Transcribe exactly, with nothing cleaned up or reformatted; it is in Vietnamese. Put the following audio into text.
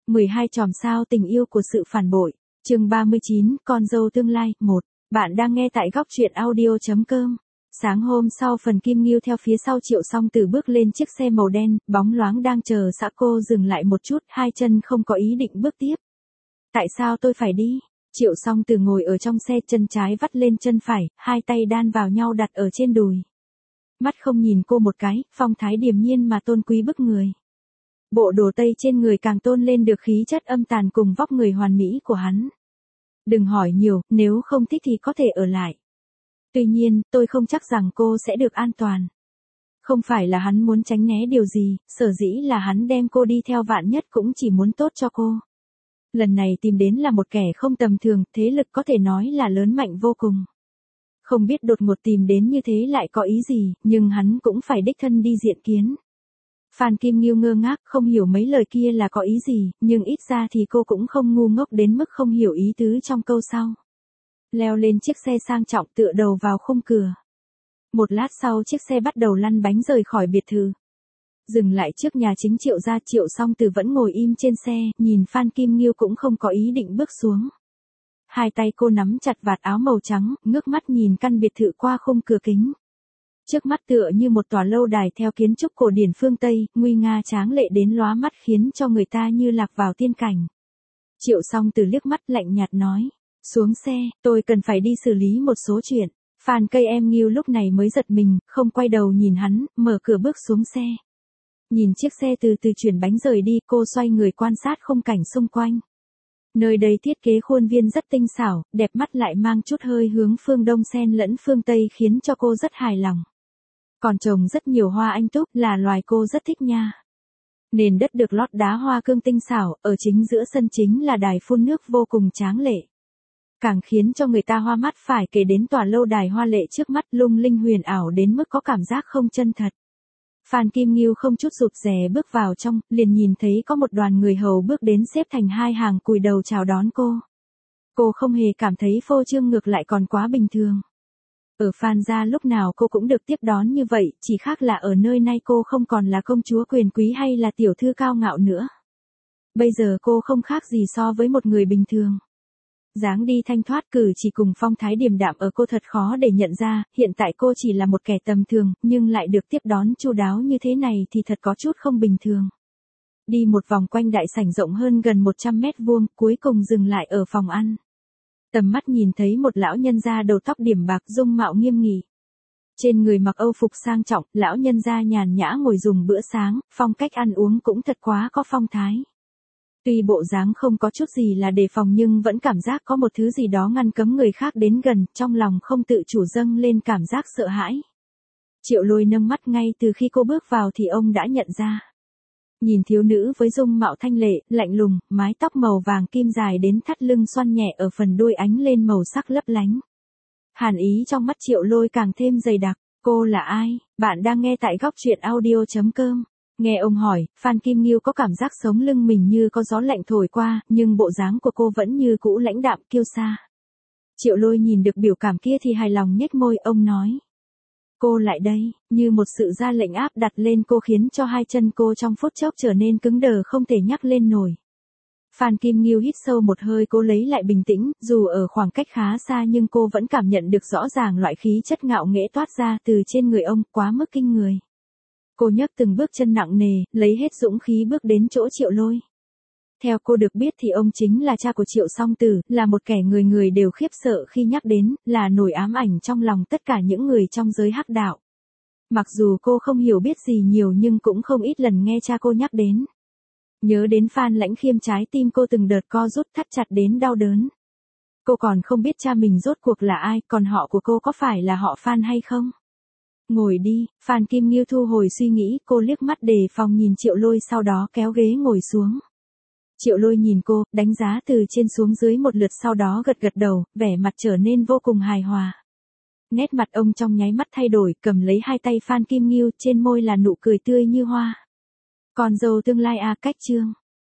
mười hai chòm sao tình yêu của sự phản bội. Chương ba mươi chín, con dâu tương lai. một. Bạn đang nghe tại góc truyện audio chấm com. Sáng hôm sau, Phần Kim Nghiêu theo phía sau Triệu Song Tử bước lên chiếc xe màu đen, bóng loáng đang chờ xã cô dừng lại một chút, hai chân không có ý định bước tiếp. Tại sao tôi phải đi? Triệu Song Tử ngồi ở trong xe, chân trái vắt lên chân phải, hai tay đan vào nhau đặt ở trên đùi. Mắt không nhìn cô một cái, phong thái điềm nhiên mà tôn quý bức người. Bộ đồ tây trên người càng tôn lên được khí chất âm tàn cùng vóc người hoàn mỹ của hắn. Đừng hỏi nhiều, nếu không thích thì có thể ở lại. Tuy nhiên, tôi không chắc rằng cô sẽ được an toàn. Không phải là hắn muốn tránh né điều gì, sở dĩ là hắn đem cô đi theo vạn nhất cũng chỉ muốn tốt cho cô. Lần này tìm đến là một kẻ không tầm thường, thế lực có thể nói là lớn mạnh vô cùng. Không biết đột ngột tìm đến như thế lại có ý gì, nhưng hắn cũng phải đích thân đi diện kiến. Phan Kim Nghiêu ngơ ngác, không hiểu mấy lời kia là có ý gì, nhưng ít ra thì cô cũng không ngu ngốc đến mức không hiểu ý tứ trong câu sau. Leo lên chiếc xe sang trọng, tựa đầu vào khung cửa. Một lát sau chiếc xe bắt đầu lăn bánh rời khỏi biệt thự. Dừng lại trước nhà chính Triệu gia, Triệu Song Tử vẫn ngồi im trên xe, nhìn Phan Kim Nghiêu cũng không có ý định bước xuống. Hai tay cô nắm chặt vạt áo màu trắng, ngước mắt nhìn căn biệt thự qua khung cửa kính. Trước mắt tựa như một tòa lâu đài theo kiến trúc cổ điển phương Tây, nguy nga tráng lệ đến lóa mắt khiến cho người ta như lạc vào tiên cảnh. Triệu Song Tử liếc mắt lạnh nhạt nói, xuống xe, tôi cần phải đi xử lý một số chuyện. Phan Cây Em Nghiêu lúc này mới giật mình, không quay đầu nhìn hắn, mở cửa bước xuống xe. Nhìn chiếc xe từ từ chuyển bánh rời đi, cô xoay người quan sát khung cảnh xung quanh. Nơi đây thiết kế khuôn viên rất tinh xảo, đẹp mắt lại mang chút hơi hướng phương Đông xen lẫn phương Tây khiến cho cô rất hài lòng. Còn trồng rất nhiều hoa anh túc, là loài cô rất thích nha. Nền đất được lót đá hoa cương tinh xảo, ở chính giữa sân chính là đài phun nước vô cùng tráng lệ. Càng khiến cho người ta hoa mắt phải kể đến tòa lâu đài hoa lệ trước mắt, lung linh huyền ảo đến mức có cảm giác không chân thật. Phan Kim Nghiêu không chút rụt rè bước vào trong, liền nhìn thấy có một đoàn người hầu bước đến xếp thành hai hàng cúi đầu chào đón cô. Cô không hề cảm thấy phô trương, ngược lại còn quá bình thường. Ở Phan gia lúc nào cô cũng được tiếp đón như vậy, chỉ khác là ở nơi này cô không còn là công chúa quyền quý hay là tiểu thư cao ngạo nữa. Bây giờ cô không khác gì so với một người bình thường. Dáng đi thanh thoát, cử chỉ cùng phong thái điềm đạm ở cô thật khó để nhận ra, hiện tại cô chỉ là một kẻ tầm thường, nhưng lại được tiếp đón chu đáo như thế này thì thật có chút không bình thường. Đi một vòng quanh đại sảnh rộng hơn gần một trăm mét vuông, cuối cùng dừng lại ở phòng ăn. Tầm mắt nhìn thấy một lão nhân gia đầu tóc điểm bạc, dung mạo nghiêm nghị. Trên người mặc âu phục sang trọng, lão nhân gia nhàn nhã ngồi dùng bữa sáng, phong cách ăn uống cũng thật quá có phong thái. Tuy bộ dáng không có chút gì là đề phòng nhưng vẫn cảm giác có một thứ gì đó ngăn cấm người khác đến gần, trong lòng không tự chủ dâng lên cảm giác sợ hãi. Triệu Lôi nâng mắt, ngay từ khi cô bước vào thì ông đã nhận ra. Nhìn thiếu nữ với dung mạo thanh lệ, lạnh lùng, mái tóc màu vàng kim dài đến thắt lưng xoăn nhẹ ở phần đuôi ánh lên màu sắc lấp lánh. Hàn ý trong mắt Triệu Lôi càng thêm dày đặc. Cô là ai? Bạn đang nghe tại góc truyện audio chấm com. Nghe ông hỏi, Phan Kim Nghiêu có cảm giác sống lưng mình như có gió lạnh thổi qua, nhưng bộ dáng của cô vẫn như cũ lãnh đạm kiêu sa. Triệu Lôi nhìn được biểu cảm kia thì hài lòng nhếch môi, ông nói. Cô lại đây, như một sự ra lệnh áp đặt lên cô khiến cho hai chân cô trong phút chốc trở nên cứng đờ không thể nhắc lên nổi. Phan Kim Nghiêu hít sâu một hơi, cố lấy lại bình tĩnh, dù ở khoảng cách khá xa nhưng cô vẫn cảm nhận được rõ ràng loại khí chất ngạo nghễ toát ra từ trên người ông, quá mức kinh người. Cô nhấc từng bước chân nặng nề, lấy hết dũng khí bước đến chỗ Triệu Lôi. Theo cô được biết thì ông chính là cha của Triệu Song Tử, là một kẻ người người đều khiếp sợ khi nhắc đến, là nỗi ám ảnh trong lòng tất cả những người trong giới hắc đạo. Mặc dù cô không hiểu biết gì nhiều nhưng cũng không ít lần nghe cha cô nhắc đến. Nhớ đến Phan Lãnh Khiêm, trái tim cô từng đợt co rút thắt chặt đến đau đớn. Cô còn không biết cha mình rốt cuộc là ai, còn họ của cô có phải là họ Phan hay không? Ngồi đi, Phan Kim Nghiêu thu hồi suy nghĩ, cô liếc mắt đề phòng nhìn Triệu Lôi, sau đó kéo ghế ngồi xuống. Triệu Lôi nhìn cô, đánh giá từ trên xuống dưới một lượt, sau đó gật gật đầu, vẻ mặt trở nên vô cùng hài hòa. Nét mặt ông trong nháy mắt thay đổi, cầm lấy hai tay Phan Kim Nghiêu, trên môi là nụ cười tươi như hoa. Con dâu tương lai à, cách chương.